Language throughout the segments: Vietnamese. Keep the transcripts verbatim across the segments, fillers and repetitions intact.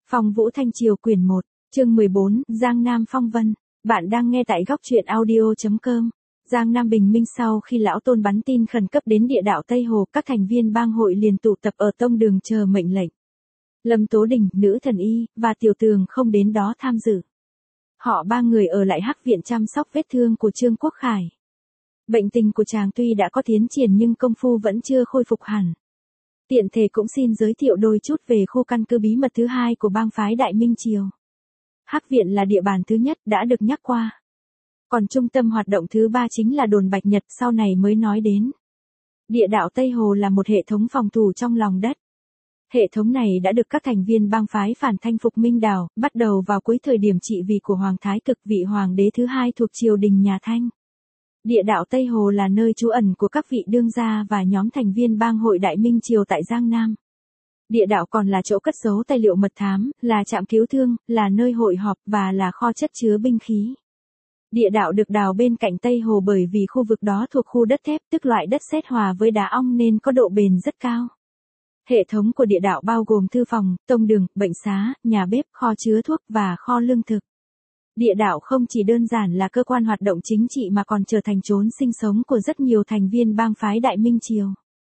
Phong Vũ Thanh Triều quyển một, chương mười bốn, Giang Nam Phong Vân. Bạn đang nghe tại góc truyện audio chấm com. Giang Nam bình minh sau khi lão Tôn bắn tin khẩn cấp đến địa đạo Tây Hồ, các thành viên bang hội liền tụ tập ở tông đường chờ mệnh lệnh. Lâm Tố Đình, Nữ Thần Y, và Tiểu Tường không đến đó tham dự. Họ ba người ở lại Hắc Viện chăm sóc vết thương của Trương Quốc Khải. Bệnh tình của chàng tuy đã có tiến triển nhưng công phu vẫn chưa khôi phục hẳn. Tiện thể cũng xin giới thiệu đôi chút về khu căn cứ bí mật thứ hai của bang phái Đại Minh Triều. Hắc Viện là địa bàn thứ nhất đã được nhắc qua. Còn trung tâm hoạt động thứ ba chính là đồn Bạch Nhật, sau này mới nói đến. Địa đạo Tây Hồ là một hệ thống phòng thủ trong lòng đất. Hệ thống này đã được các thành viên bang phái phản thanh phục minh đào, bắt đầu vào cuối thời điểm trị vì của Hoàng Thái Cực, vị hoàng đế thứ hai thuộc triều đình nhà Thanh. Địa đạo Tây Hồ là nơi trú ẩn của các vị đương gia và nhóm thành viên bang hội Đại Minh Triều tại Giang Nam. Địa đạo còn là chỗ cất giấu tài liệu mật thám, là trạm cứu thương, là nơi hội họp và là kho chất chứa binh khí. Địa đạo được đào bên cạnh Tây Hồ bởi vì khu vực đó thuộc khu đất thép, tức loại đất sét hòa với đá ong nên có độ bền rất cao. Hệ thống của địa đạo bao gồm thư phòng, tông đường, bệnh xá, nhà bếp, kho chứa thuốc và kho lương thực. Địa đạo không chỉ đơn giản là cơ quan hoạt động chính trị mà còn trở thành chốn sinh sống của rất nhiều thành viên bang phái Đại Minh Triều.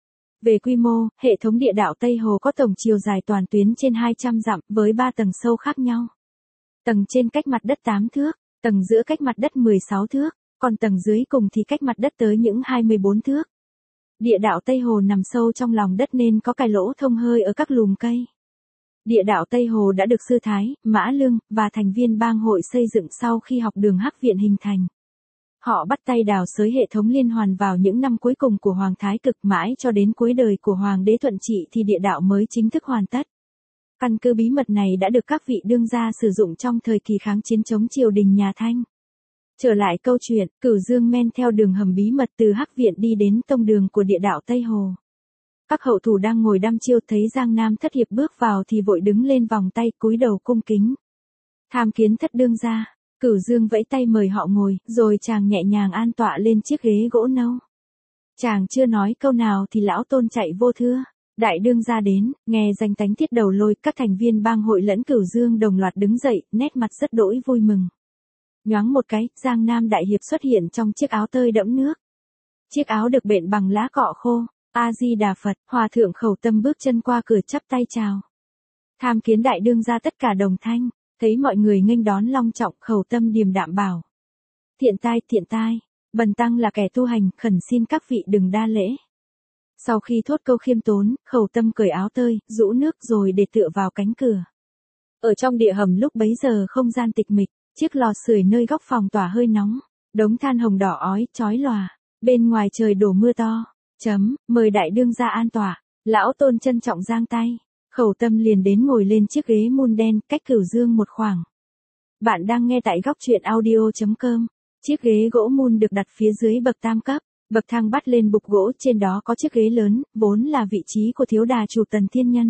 Về quy mô, hệ thống địa đạo Tây Hồ có tổng chiều dài toàn tuyến trên hai trăm dặm với ba tầng sâu khác nhau. Tầng trên cách mặt đất tám thước, tầng giữa cách mặt đất mười sáu thước, còn tầng dưới cùng thì cách mặt đất tới những hai mươi bốn thước. Địa đạo Tây Hồ nằm sâu trong lòng đất nên có cái lỗ thông hơi ở các lùm cây. Địa đạo Tây Hồ đã được Sư Thái, Mã Lương, và thành viên bang hội xây dựng sau khi học đường Hắc Viện hình thành. Họ bắt tay đào xới hệ thống liên hoàn vào những năm cuối cùng của Hoàng Thái Cực, mãi cho đến cuối đời của Hoàng đế Thuận Trị thì địa đạo mới chính thức hoàn tất. Căn cứ bí mật này đã được các vị đương gia sử dụng trong thời kỳ kháng chiến chống triều đình nhà Thanh. Trở lại câu chuyện, Cửu Dương men theo đường hầm bí mật từ Hắc Viện đi đến tông đường của địa đạo Tây Hồ. Các hậu thủ đang ngồi đăm chiêu thấy Giang Nam Thất Hiệp bước vào thì vội đứng lên vòng tay cúi đầu cung kính. Tham kiến thất đương gia. Cửu Dương vẫy tay mời họ ngồi, rồi chàng nhẹ nhàng an tọa lên chiếc ghế gỗ nâu. Chàng chưa nói câu nào thì lão Tôn chạy vô thưa. Đại đương gia đến, nghe danh tánh Thiết Đầu Lôi, các thành viên bang hội lẫn Cửu Dương đồng loạt đứng dậy, nét mặt rất đỗi vui mừng. Nhoáng một cái, Giang Nam Đại Hiệp xuất hiện trong chiếc áo tơi đẫm nước. Chiếc áo được bện bằng lá cọ khô. A Di Đà Phật. Hòa thượng Khẩu Tâm bước chân qua cửa chắp tay chào. Tham kiến đại đương gia tất cả đồng thanh. Thấy mọi người nghênh đón long trọng, Khẩu Tâm điềm đạm bảo: Thiện tai, thiện tai, bần tăng là kẻ tu hành, khẩn xin các vị đừng đa lễ. Sau khi thốt câu khiêm tốn, Khẩu Tâm cởi áo tơi, rũ nước rồi để tựa vào cánh cửa. Ở trong địa hầm lúc bấy giờ không gian tịch mịch, chiếc lò sưởi nơi góc phòng tỏa hơi nóng, đống than hồng đỏ ói chói lòa, bên ngoài trời đổ mưa to. Chấm, mời đại đương gia an tọa. Lão Tôn trân trọng giang tay. Khẩu Tâm liền đến ngồi lên chiếc ghế mun đen, cách Cửu Dương một khoảng. Bạn đang nghe tại góc truyện audio chấm com. Chiếc ghế gỗ mun được đặt phía dưới bậc tam cấp. Bậc thang bắt lên bục gỗ, trên đó có chiếc ghế lớn, vốn là vị trí của thiếu đà chủ Tần Thiên Nhân.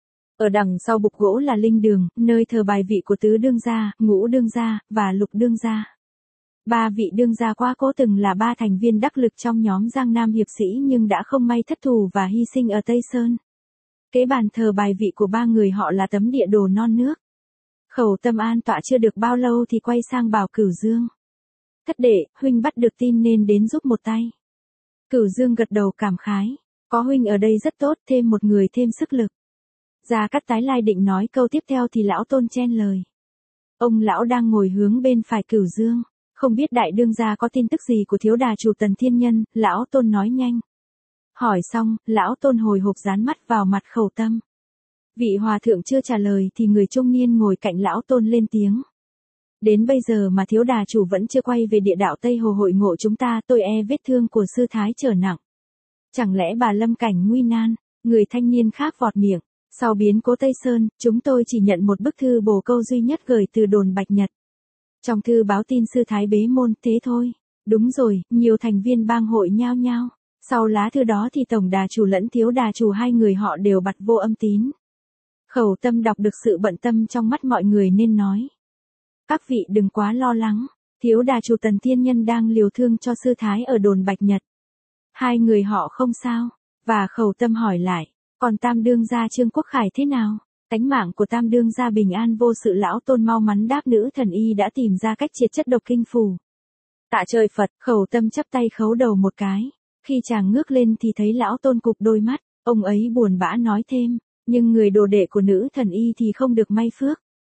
Ở đằng sau bục gỗ là linh đường, nơi thờ bài vị của tứ đương gia, ngũ đương gia, và lục đương gia. Ba vị đương gia quá cố từng là ba thành viên đắc lực trong nhóm Giang Nam hiệp sĩ nhưng đã không may thất thủ và hy sinh ở Tây Sơn. Kế bàn thờ bài vị của ba người họ là tấm địa đồ non nước. Khẩu Tâm an tọa chưa được bao lâu thì quay sang bảo Cửu Dương: Thất đệ, huynh bắt được tin nên đến giúp một tay. Cửu Dương gật đầu cảm khái: Có huynh ở đây rất tốt, thêm một người thêm sức lực. Gia Cát tái lai định nói câu tiếp theo thì lão Tôn chen lời. Ông lão đang ngồi hướng bên phải Cửu Dương. Không biết đại đương gia có tin tức gì của thiếu đà chủ Tần Thiên Nhân, lão Tôn nói nhanh. Hỏi xong, lão Tôn hồi hộp dán mắt vào mặt Khẩu Tâm. Vị hòa thượng chưa trả lời thì người trung niên ngồi cạnh lão Tôn lên tiếng. Đến bây giờ mà thiếu đà chủ vẫn chưa quay về địa đạo Tây Hồ hội ngộ chúng ta, tôi e vết thương của sư thái trở nặng. Chẳng lẽ bà lâm cảnh nguy nan? Người thanh niên khác vọt miệng. Sau biến cố Tây Sơn, chúng tôi chỉ nhận một bức thư bổ câu duy nhất gửi từ đồn Bạch Nhật. Trong thư báo tin sư thái bế môn, thế thôi. Đúng rồi, nhiều thành viên bang hội nhao nhao. Sau lá thư đó thì tổng đà chủ lẫn thiếu đà chủ hai người họ đều bặt vô âm tín. Khẩu Tâm đọc được sự bận tâm trong mắt mọi người nên nói: Các vị đừng quá lo lắng, thiếu đà chủ Tần Thiên Nhân đang liều thương cho sư thái ở đồn Bạch Nhật. Hai người họ không sao. Và Khẩu Tâm hỏi lại: Còn tam đương gia Trương Quốc Khải thế nào? Tánh mạng của tam đương gia bình an vô sự, lão Tôn mau mắn đáp nữ thần y đã tìm ra cách triệt chất độc kinh phù. Tạ trời Phật, Khẩu Tâm chắp tay khấu đầu một cái. Khi chàng ngước lên thì thấy lão Tôn cụp đôi mắt, ông ấy buồn bã nói thêm, nhưng người đồ đệ của nữ thần y thì không được may phước.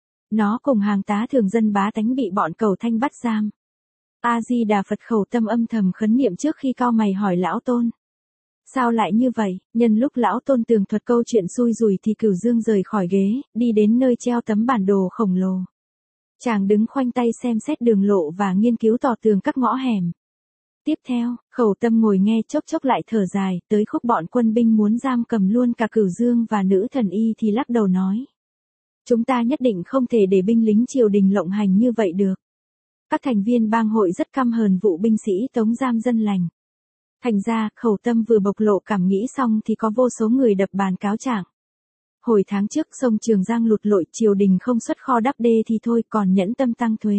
Nó cùng hàng tá thường dân bá tánh bị bọn Cầu Thanh bắt giam. A-di-đà Phật, Khẩu Tâm âm thầm khấn niệm trước khi cau mày hỏi lão Tôn. Sao lại như vậy? Nhân lúc lão Tôn tường thuật câu chuyện xui rủi thì Cửu Dương rời khỏi ghế, đi đến nơi treo tấm bản đồ khổng lồ. Chàng đứng khoanh tay xem xét đường lộ và nghiên cứu tỏ tường các ngõ hẻm. Tiếp theo, Khẩu Tâm ngồi nghe chốc chốc lại thở dài, tới khúc bọn quân binh muốn giam cầm luôn cả Cửu Dương và nữ thần y thì lắc đầu nói. Chúng ta nhất định không thể để binh lính triều đình lộng hành như vậy được. Các thành viên bang hội rất căm hờn vụ binh sĩ tống giam dân lành. Thành ra, Khẩu Tâm vừa bộc lộ cảm nghĩ xong thì có vô số người đập bàn cáo trạng. Hồi tháng trước sông Trường Giang lụt lội, triều đình không xuất kho đắp đê thì thôi còn nhẫn tâm tăng thuế.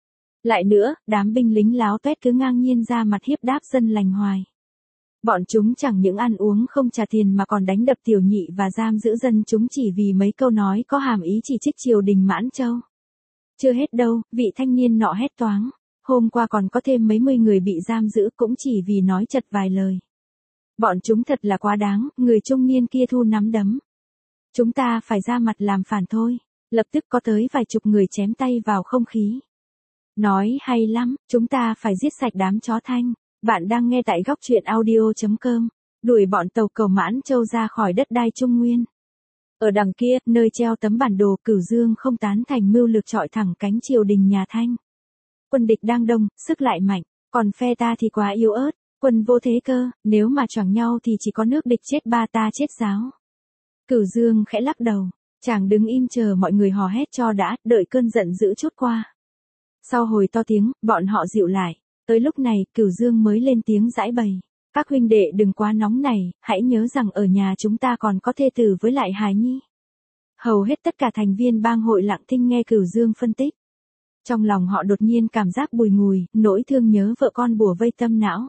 Lại nữa, đám binh lính láo tuét cứ ngang nhiên ra mặt hiếp đáp dân lành hoài. Bọn chúng chẳng những ăn uống không trả tiền mà còn đánh đập tiểu nhị và giam giữ dân chúng chỉ vì mấy câu nói có hàm ý chỉ trích triều đình Mãn Châu. Chưa hết đâu, vị thanh niên nọ hét toáng. Hôm qua còn có thêm mấy mươi người bị giam giữ cũng chỉ vì nói chật vài lời. Bọn chúng thật là quá đáng, người trung niên kia thu nắm đấm. Chúng ta phải ra mặt làm phản thôi. Lập tức có tới vài chục người chém tay vào không khí. Nói hay lắm, chúng ta phải giết sạch đám chó Thanh. Bạn đang nghe tại góc truyện audio chấm com. Đuổi bọn tàu cầu Mãn Châu ra khỏi đất đai Trung Nguyên. Ở đằng kia, nơi treo tấm bản đồ, Cửu Dương không tán thành mưu lược chọi thẳng cánh triều đình nhà Thanh. Quân địch đang đông, sức lại mạnh, còn phe ta thì quá yếu ớt, quân vô thế cơ, nếu mà choảng nhau thì chỉ có nước địch chết ba ta chết giáo. Cửu Dương khẽ lắc đầu, chàng đứng im chờ mọi người hò hét cho đã, đợi cơn giận dữ chút qua. Sau hồi to tiếng, bọn họ dịu lại, tới lúc này Cửu Dương mới lên tiếng giãi bày. Các huynh đệ đừng quá nóng này, hãy nhớ rằng ở nhà chúng ta còn có thê tử với lại hài nhi. Hầu hết tất cả thành viên bang hội lặng thinh nghe Cửu Dương phân tích. Trong lòng họ đột nhiên cảm giác bùi ngùi, nỗi thương nhớ vợ con bủa vây tâm não.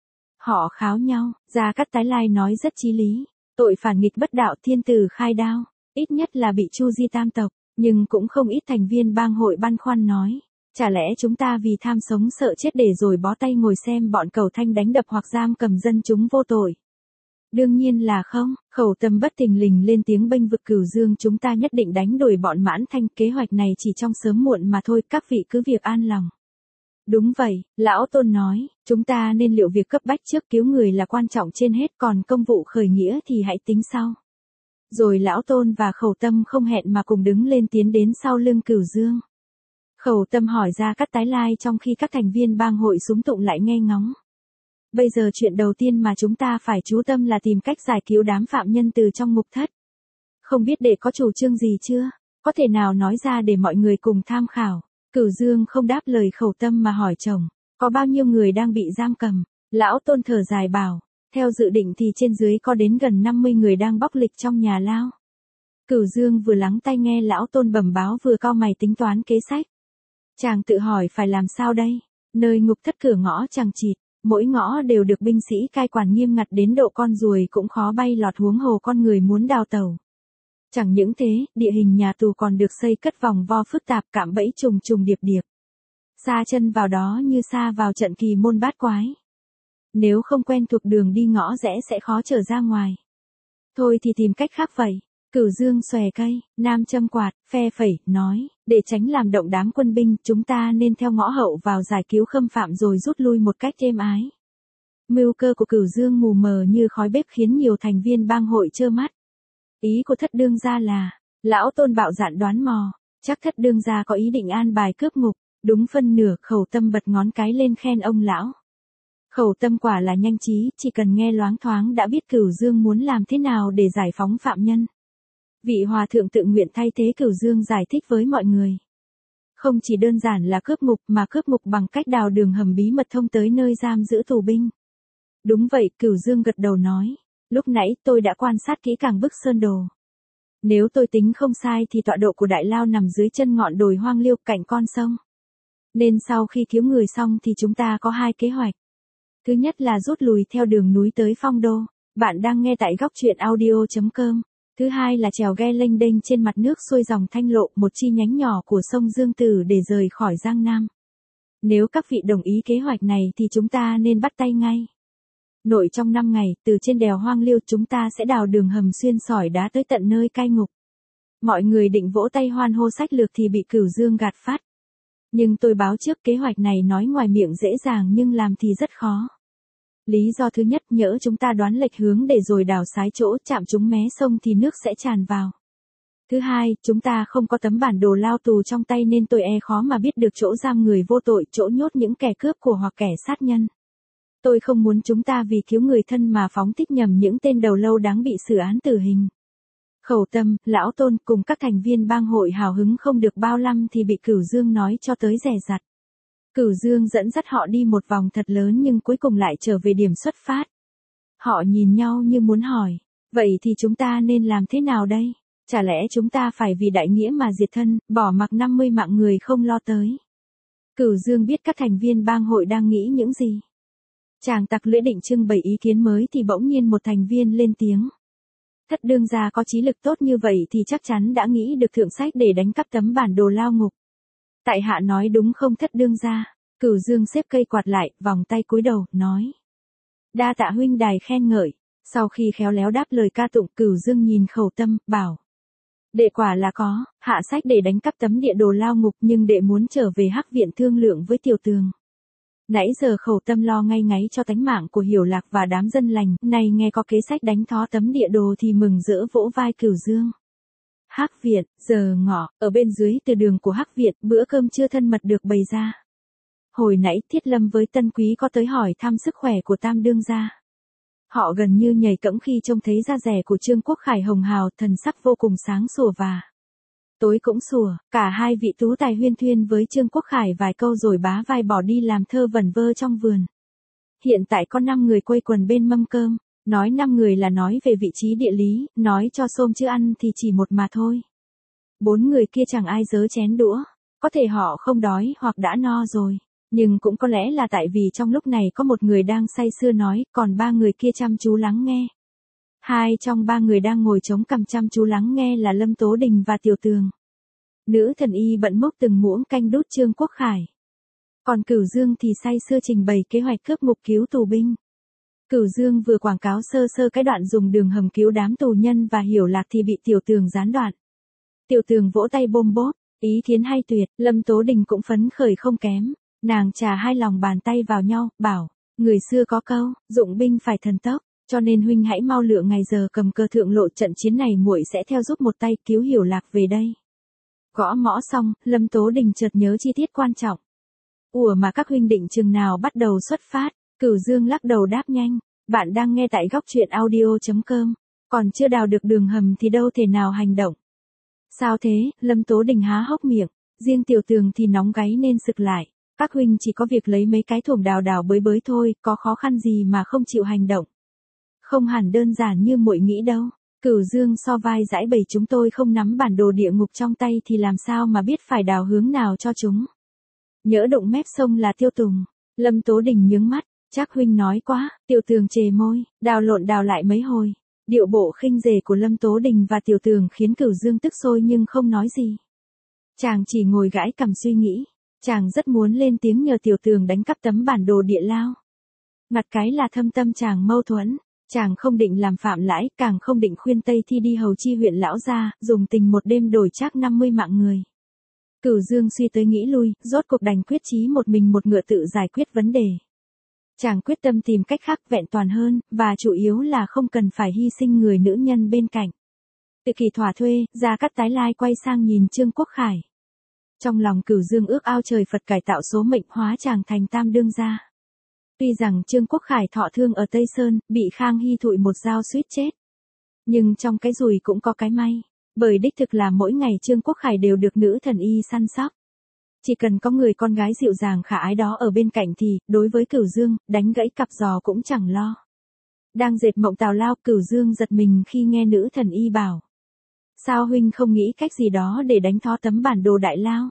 Họ kháo nhau, Gia Cát Tái Lai nói rất chí lý. Tội phản nghịch bất đạo thiên tử khai đao, ít nhất là bị chu di tam tộc, nhưng cũng không ít thành viên bang hội băn khoăn nói. Chả lẽ chúng ta vì tham sống sợ chết để rồi bó tay ngồi xem bọn Cầu Thanh đánh đập hoặc giam cầm dân chúng vô tội? Đương nhiên là không, Khẩu Tâm bất thình lình lên tiếng bênh vực Cửu Dương, chúng ta nhất định đánh đuổi bọn Mãn Thanh, kế hoạch này chỉ trong sớm muộn mà thôi, các vị cứ việc an lòng. Đúng vậy, lão Tôn nói, chúng ta nên liệu việc cấp bách trước, cứu người là quan trọng trên hết, còn công vụ khởi nghĩa thì hãy tính sau. Rồi lão Tôn và Khẩu Tâm không hẹn mà cùng đứng lên tiến đến sau lưng Cửu Dương. Khẩu Tâm hỏi Gia Cát Tái Lai trong khi các thành viên bang hội súng tụng lại nghe ngóng. Bây giờ chuyện đầu tiên mà chúng ta phải chú tâm là tìm cách giải cứu đám phạm nhân từ trong ngục thất. Không biết đệ có chủ trương gì chưa? Có thể nào nói ra để mọi người cùng tham khảo? Cửu Dương không đáp lời Khẩu Tâm mà hỏi chồng, có bao nhiêu người đang bị giam cầm? Lão Tôn thở dài bảo, theo dự định thì trên dưới có đến gần năm mươi người đang bóc lịch trong nhà lao. Cửu Dương vừa lắng tai nghe lão Tôn bẩm báo vừa cau mày tính toán kế sách. Chàng tự hỏi phải làm sao đây? Nơi ngục thất cửa ngõ chằng chịt, mỗi ngõ đều được binh sĩ cai quản nghiêm ngặt đến độ con ruồi cũng khó bay lọt, huống hồ con người muốn đào tẩu. Chẳng những thế, địa hình nhà tù còn được xây cất vòng vo phức tạp, cạm bẫy trùng trùng điệp điệp. Sa chân vào đó như sa vào trận kỳ môn bát quái. Nếu không quen thuộc đường đi ngõ rẽ sẽ khó trở ra ngoài. Thôi thì tìm cách khác vậy. Cửu Dương xòe cây, nam châm quạt, phe phẩy, nói, để tránh làm động đám quân binh, chúng ta nên theo ngõ hậu vào giải cứu khâm phạm rồi rút lui một cách êm ái. Mưu cơ của Cửu Dương mù mờ như khói bếp khiến nhiều thành viên bang hội trơ mắt. Ý của thất đương gia là, lão Tôn bạo dạn đoán mò, chắc thất đương gia có ý định an bài cướp ngục, đúng phân nửa. Khẩu Tâm bật ngón cái lên khen ông lão. Khẩu Tâm quả là nhanh trí, chỉ cần nghe loáng thoáng đã biết Cửu Dương muốn làm thế nào để giải phóng phạm nhân. Vị hòa thượng tự nguyện thay thế Cửu Dương giải thích với mọi người. Không chỉ đơn giản là cướp ngục mà cướp ngục bằng cách đào đường hầm bí mật thông tới nơi giam giữ tù binh. Đúng vậy, Cửu Dương gật đầu nói. Lúc nãy tôi đã quan sát kỹ càng bức sơn đồ. Nếu tôi tính không sai thì tọa độ của đại lao nằm dưới chân ngọn đồi hoang liêu cạnh con sông. Nên sau khi cứu người xong thì chúng ta có hai kế hoạch. Thứ nhất là rút lùi theo đường núi tới Phong Đô. Bạn đang nghe tại góc truyện audio chấm com. Thứ hai là chèo ghe lênh đênh trên mặt nước xuôi dòng Thanh Lộ, một chi nhánh nhỏ của sông Dương Tử để rời khỏi Giang Nam. Nếu các vị đồng ý kế hoạch này thì chúng ta nên bắt tay ngay. Nội trong năm ngày, từ trên đèo Hoang Liêu chúng ta sẽ đào đường hầm xuyên sỏi đá tới tận nơi cai ngục. Mọi người định vỗ tay hoan hô sách lược thì bị Cửu Dương gạt phát. Nhưng tôi báo trước kế hoạch này nói ngoài miệng dễ dàng nhưng làm thì rất khó. Lý do thứ nhất, nhỡ chúng ta đoán lệch hướng để rồi đào sái chỗ chạm trúng mé sông thì nước sẽ tràn vào. Thứ hai, chúng ta không có tấm bản đồ lao tù trong tay nên tôi e khó mà biết được chỗ giam người vô tội, chỗ nhốt những kẻ cướp của hoặc kẻ sát nhân. Tôi không muốn chúng ta vì cứu người thân mà phóng thích nhầm những tên đầu lâu đáng bị xử án tử hình. Khẩu Tâm, Lão Tôn cùng các thành viên bang hội hào hứng không được bao năm thì bị Cửu Dương nói cho tới dè dặt. Cửu Dương dẫn dắt họ đi một vòng thật lớn nhưng cuối cùng lại trở về điểm xuất phát. Họ nhìn nhau như muốn hỏi, vậy thì chúng ta nên làm thế nào đây? Chả lẽ chúng ta phải vì đại nghĩa mà diệt thân, bỏ mặc năm mươi mạng người không lo tới? Cửu Dương biết các thành viên bang hội đang nghĩ những gì. Chàng tặc lưỡi định trưng bày ý kiến mới thì bỗng nhiên một thành viên lên tiếng. Thất đương gia có trí lực tốt như vậy thì chắc chắn đã nghĩ được thượng sách để đánh cắp tấm bản đồ lao ngục. Tại hạ nói đúng không thất đương gia? Cửu Dương xếp cây quạt lại, vòng tay cúi đầu, nói. Đa tạ huynh đài khen ngợi. Sau khi khéo léo đáp lời ca tụng, Cửu Dương nhìn Khẩu Tâm, bảo. Đệ quả là có, hạ sách để đánh cắp tấm địa đồ lao ngục nhưng đệ muốn trở về Hắc Viện thương lượng với Tiểu Tường. Nãy giờ Khẩu Tâm lo ngay ngáy cho tánh mạng của Hiểu Lạc và đám dân lành, nay nghe có kế sách đánh thó tấm địa đồ thì mừng rỡ vỗ vai Cửu Dương. Hắc Viện, giờ ngọ, ở bên dưới từ đường của Hắc Viện, bữa cơm trưa thân mật được bày ra. Hồi nãy Thiết Lâm với Tân Quý có tới hỏi thăm sức khỏe của Tam đương gia. Họ gần như nhảy cẫng khi trông thấy da rẻ của Trương Quốc Khải hồng hào, thần sắc vô cùng sáng sủa và tối cũng sủa. Cả hai vị tú tài huyên thuyên với Trương Quốc Khải vài câu rồi bá vai bỏ đi làm thơ vẩn vơ trong vườn. Hiện tại có năm người quây quần bên mâm cơm. Nói năm người là nói về vị trí địa lý, nói cho xôm chứ ăn thì chỉ một mà thôi. Bốn người kia chẳng ai dớ chén đũa. Có thể họ không đói hoặc đã no rồi. Nhưng cũng có lẽ là tại vì trong lúc này có một người đang say sưa nói, còn ba người kia chăm chú lắng nghe. Hai trong ba người đang ngồi chống cằm chăm chú lắng nghe là Lâm Tố Đình và Tiểu Tường. Nữ thần y bận múc từng muỗng canh đút Trương Quốc Khải. Còn Cửu Dương thì say sưa trình bày kế hoạch cướp ngục cứu tù binh. Cửu Dương vừa quảng cáo sơ sơ cái đoạn dùng đường hầm cứu đám tù nhân và Hiểu Lạc thì bị Tiểu Tường gián đoạn. Tiểu Tường vỗ tay bôm bốp, ý kiến hay tuyệt, Lâm Tố Đình cũng phấn khởi không kém. Nàng trà hai lòng bàn tay vào nhau, bảo, người xưa có câu, dụng binh phải thần tốc, cho nên huynh hãy mau lựa ngày giờ cầm cơ thượng lộ trận chiến này muội sẽ theo giúp một tay cứu Hiểu Lạc về đây. Gõ mõ xong, Lâm Tố Đình chợt nhớ chi tiết quan trọng. Ủa mà các huynh định chừng nào bắt đầu xuất phát? Cửu Dương lắc đầu đáp nhanh, bạn đang nghe tại góc truyện audio chấm com, còn chưa đào được đường hầm thì đâu thể nào hành động. Sao thế? Lâm Tố Đình há hốc miệng, riêng Tiểu Tường thì nóng gáy nên sực lại. Các huynh chỉ có việc lấy mấy cái thuồng đào đào bới bới thôi, có khó khăn gì mà không chịu hành động. Không hẳn đơn giản như muội nghĩ đâu. Cửu Dương so vai giải bày chúng tôi không nắm bản đồ địa ngục trong tay thì làm sao mà biết phải đào hướng nào cho chúng. Nhỡ đụng mép sông là Tiêu Tùng. Lâm Tố Đình nhướng mắt, chắc huynh nói quá. Tiểu Tường chề môi, đào lộn đào lại mấy hồi. Điệu bộ khinh rể của Lâm Tố Đình và Tiểu Tường khiến Cửu Dương tức sôi nhưng không nói gì. Chàng chỉ ngồi gãi cằm suy nghĩ. Chàng rất muốn lên tiếng nhờ Tiểu Tường đánh cắp tấm bản đồ địa lao. Ngặt cái là thâm tâm chàng mâu thuẫn. Chàng không định làm phạm lãi, càng không định khuyên Tây Thi đi hầu chi huyện lão gia, dùng tình một đêm đổi trác năm mươi mạng người. Cửu Dương suy tới nghĩ lui, rốt cuộc đành quyết chí một mình một ngựa tự giải quyết vấn đề. Chàng quyết tâm tìm cách khác vẹn toàn hơn, và chủ yếu là không cần phải hy sinh người nữ nhân bên cạnh. Tự kỳ thỏa thuê, Gia Cát tái lai quay sang nhìn Trương Quốc Khải. Trong lòng Cửu Dương ước ao trời Phật cải tạo số mệnh hóa chàng thành tam đương gia. Tuy rằng Trương Quốc Khải thọ thương ở Tây Sơn, bị Khang Hy thụi một dao suýt chết. Nhưng trong cái rủi cũng có cái may. Bởi đích thực là mỗi ngày Trương Quốc Khải đều được nữ thần y săn sóc. Chỉ cần có người con gái dịu dàng khả ái đó ở bên cạnh thì, đối với Cửu Dương, đánh gãy cặp giò cũng chẳng lo. Đang dệt mộng tào lao, Cửu Dương giật mình khi nghe nữ thần y bảo. Sao huynh không nghĩ cách gì đó để đánh thó tấm bản đồ đại lao?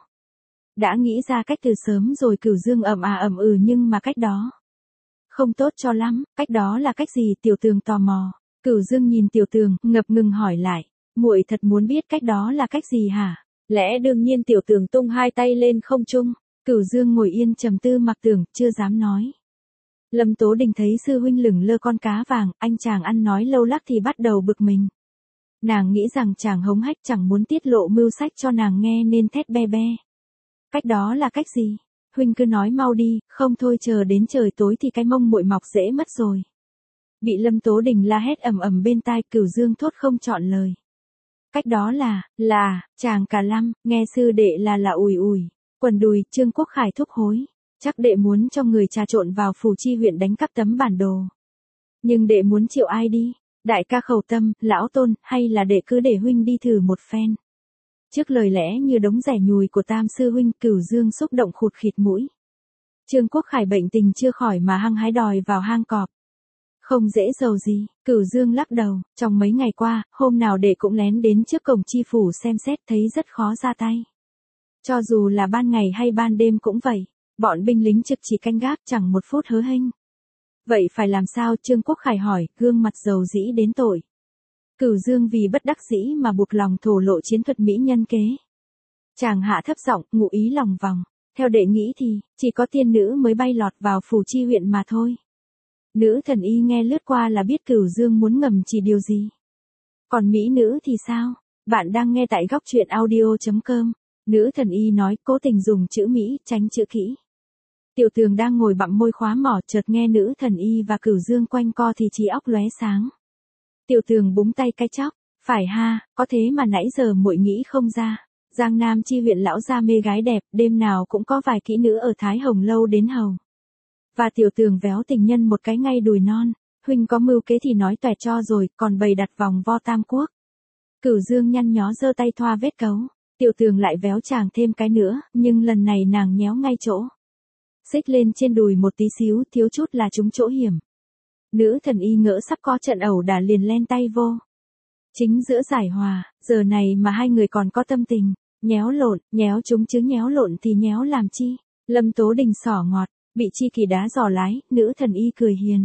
Đã nghĩ ra cách từ sớm rồi. Cửu Dương ậm à ậm ừ nhưng mà cách đó không tốt cho lắm. Cách đó là cách gì? Tiểu Tường tò mò. Cửu Dương nhìn Tiểu Tường, ngập ngừng hỏi lại. Muội thật muốn biết cách đó là cách gì hả? Lẽ đương nhiên. Tiểu Tường tung hai tay lên không trung. Cửu Dương ngồi yên trầm tư mặc tưởng, chưa dám nói. Lâm Tố Đình thấy sư huynh lửng lơ con cá vàng, anh chàng ăn nói lâu lắc thì bắt đầu bực mình. Nàng nghĩ rằng chàng hống hách chẳng muốn tiết lộ mưu sách cho nàng nghe nên thét be be. Cách đó là cách gì? Huynh cứ nói mau đi, không thôi chờ đến trời tối thì cái mông muội mọc rễ mất rồi. Bị Lâm Tố Đình la hét ầm ầm bên tai, Cửu Dương thốt không chọn lời. Cách đó là, là, chàng cả lăm, nghe sư đệ là là ủi ủi, quần đùi. Trương Quốc Khải thúc hối. Chắc đệ muốn cho người trà trộn vào Phù Chi huyện đánh cắp tấm bản đồ. Nhưng đệ muốn triệu ai đi? Đại ca khẩu tâm, lão Tôn, hay là đệ cứ để huynh đi thử một phen? Trước lời lẽ như đống rẻ nhùi của tam sư huynh, Cửu Dương xúc động khụt khịt mũi. Trương Quốc Khải bệnh tình chưa khỏi mà hăng hái đòi vào hang cọp. Không dễ dầu gì. Cửu Dương lắc đầu, trong mấy ngày qua, hôm nào đệ cũng lén đến trước cổng chi phủ xem xét, thấy rất khó ra tay. Cho dù là ban ngày hay ban đêm cũng vậy, bọn binh lính trực chỉ canh gác chẳng một phút hớ hênh. Vậy phải làm sao? Trương Quốc Khải hỏi, gương mặt dầu dĩ đến tội. Cửu Dương vì bất đắc dĩ mà buộc lòng thổ lộ chiến thuật mỹ nhân kế. Chàng hạ thấp giọng, ngụ ý lòng vòng. Theo đệ nghĩ thì, chỉ có tiên nữ mới bay lọt vào Phù Chi huyện mà thôi. Nữ thần y nghe lướt qua là biết Cửu Dương muốn ngầm chỉ điều gì. Còn mỹ nữ thì sao? Bạn đang nghe tại góc truyện audio chấm com. Nữ thần y nói, cố tình dùng chữ Mỹ, tránh chữ kỹ. Tiểu Tường đang ngồi bặm môi khóa mỏ, chợt nghe nữ thần y và Cửu Dương quanh co thì trí óc lóe sáng. Tiểu Tường búng tay cái chóc, phải ha, có thế mà nãy giờ muội nghĩ không ra. Giang Nam chi huyện lão gia mê gái đẹp, đêm nào cũng có vài kỹ nữ ở Thái Hồng lâu đến hầu. Và Tiểu Tường véo tình nhân một cái ngay đùi non. Huynh có mưu kế thì nói toẹt cho rồi, còn bày đặt vòng vo tam quốc. Cửu Dương nhăn nhó giơ tay thoa vết cấu. Tiểu Tường lại véo chàng thêm cái nữa, nhưng lần này nàng nhéo ngay chỗ. Xích lên trên đùi một tí xíu, thiếu chút là trúng chỗ hiểm. Nữ thần y ngỡ sắp có trận ẩu đả liền len tay vô. Chính giữa giải hòa, giờ này mà hai người còn có tâm tình. Nhéo lộn, nhéo chúng chứ nhéo lộn thì nhéo làm chi? Lâm Tố Đình xỏ ngọt, bị chi kỳ đá giò lái, nữ thần y cười hiền.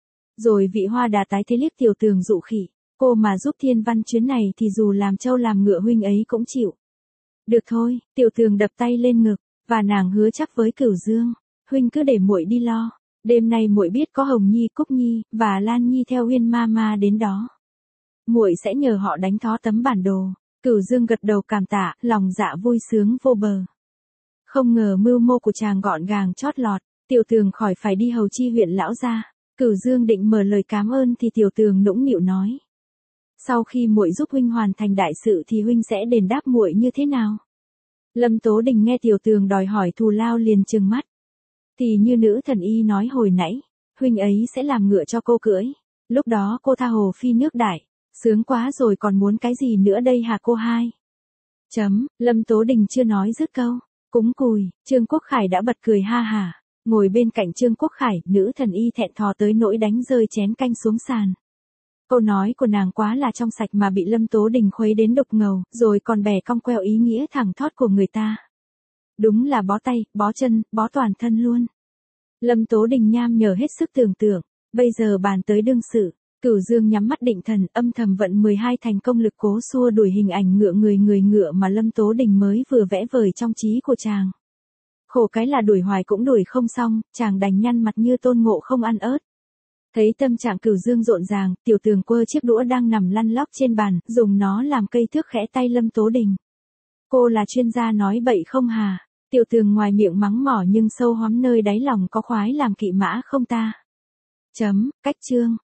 Rồi vị hoa đà tái thế liếc Tiểu Tường dụ khỉ. Cô mà giúp Thiên Văn chuyến này thì dù làm trâu làm ngựa huynh ấy cũng chịu. Được thôi, Tiểu Tường đập tay lên ngực, và nàng hứa chắc với Cửu Dương, huynh cứ để muội đi lo. Đêm nay muội biết có Hồng Nhi, Cúc Nhi và Lan Nhi theo Uyên Ma Ma đến đó. Muội sẽ nhờ họ đánh thó tấm bản đồ. Cửu Dương gật đầu cảm tạ, lòng dạ vui sướng vô bờ. Không ngờ mưu mô của chàng gọn gàng chót lọt, Tiểu Tường khỏi phải đi hầu chi huyện lão gia. Cửu Dương định mở lời cảm ơn thì Tiểu Tường nũng nịu nói: sau khi muội giúp huynh hoàn thành đại sự thì huynh sẽ đền đáp muội như thế nào? Lâm Tố Đình nghe Tiểu Tường đòi hỏi thù lao liền trừng mắt. Thì như nữ thần y nói hồi nãy, huynh ấy sẽ làm ngựa cho cô cưỡi. Lúc đó cô tha hồ phi nước đại, sướng quá rồi còn muốn cái gì nữa đây hả cô hai? Chấm, Lâm Tố Đình chưa nói dứt câu. Cúng cùi, Trương Quốc Khải đã bật cười ha hả. Ngồi bên cạnh Trương Quốc Khải, nữ thần y thẹn thò tới nỗi đánh rơi chén canh xuống sàn. Câu nói của nàng quá là trong sạch mà bị Lâm Tố Đình khuấy đến đục ngầu, rồi còn bẻ cong queo ý nghĩa thẳng thót của người ta. Đúng là bó tay, bó chân, bó toàn thân luôn. Lâm Tố Đình nham nhở hết sức tưởng tượng, bây giờ bàn tới đương sự. Cửu Dương nhắm mắt định thần, âm thầm vận mười hai thành công lực cố xua đuổi hình ảnh ngựa người người ngựa mà Lâm Tố Đình mới vừa vẽ vời trong trí của chàng. Khổ cái là đuổi hoài cũng đuổi không xong, chàng đành nhăn mặt như Tôn Ngộ không ăn ớt. Thấy tâm trạng Cửu Dương rộn ràng, Tiểu Tường quơ chiếc đũa đang nằm lăn lóc trên bàn, dùng nó làm cây thước khẽ tay Lâm Tố Đình. Cô là chuyên gia nói bậy không hà? Tiểu Tường ngoài miệng mắng mỏ nhưng sâu hóm nơi đáy lòng có khoái làm kỵ mã không ta? Chấm, cách chương.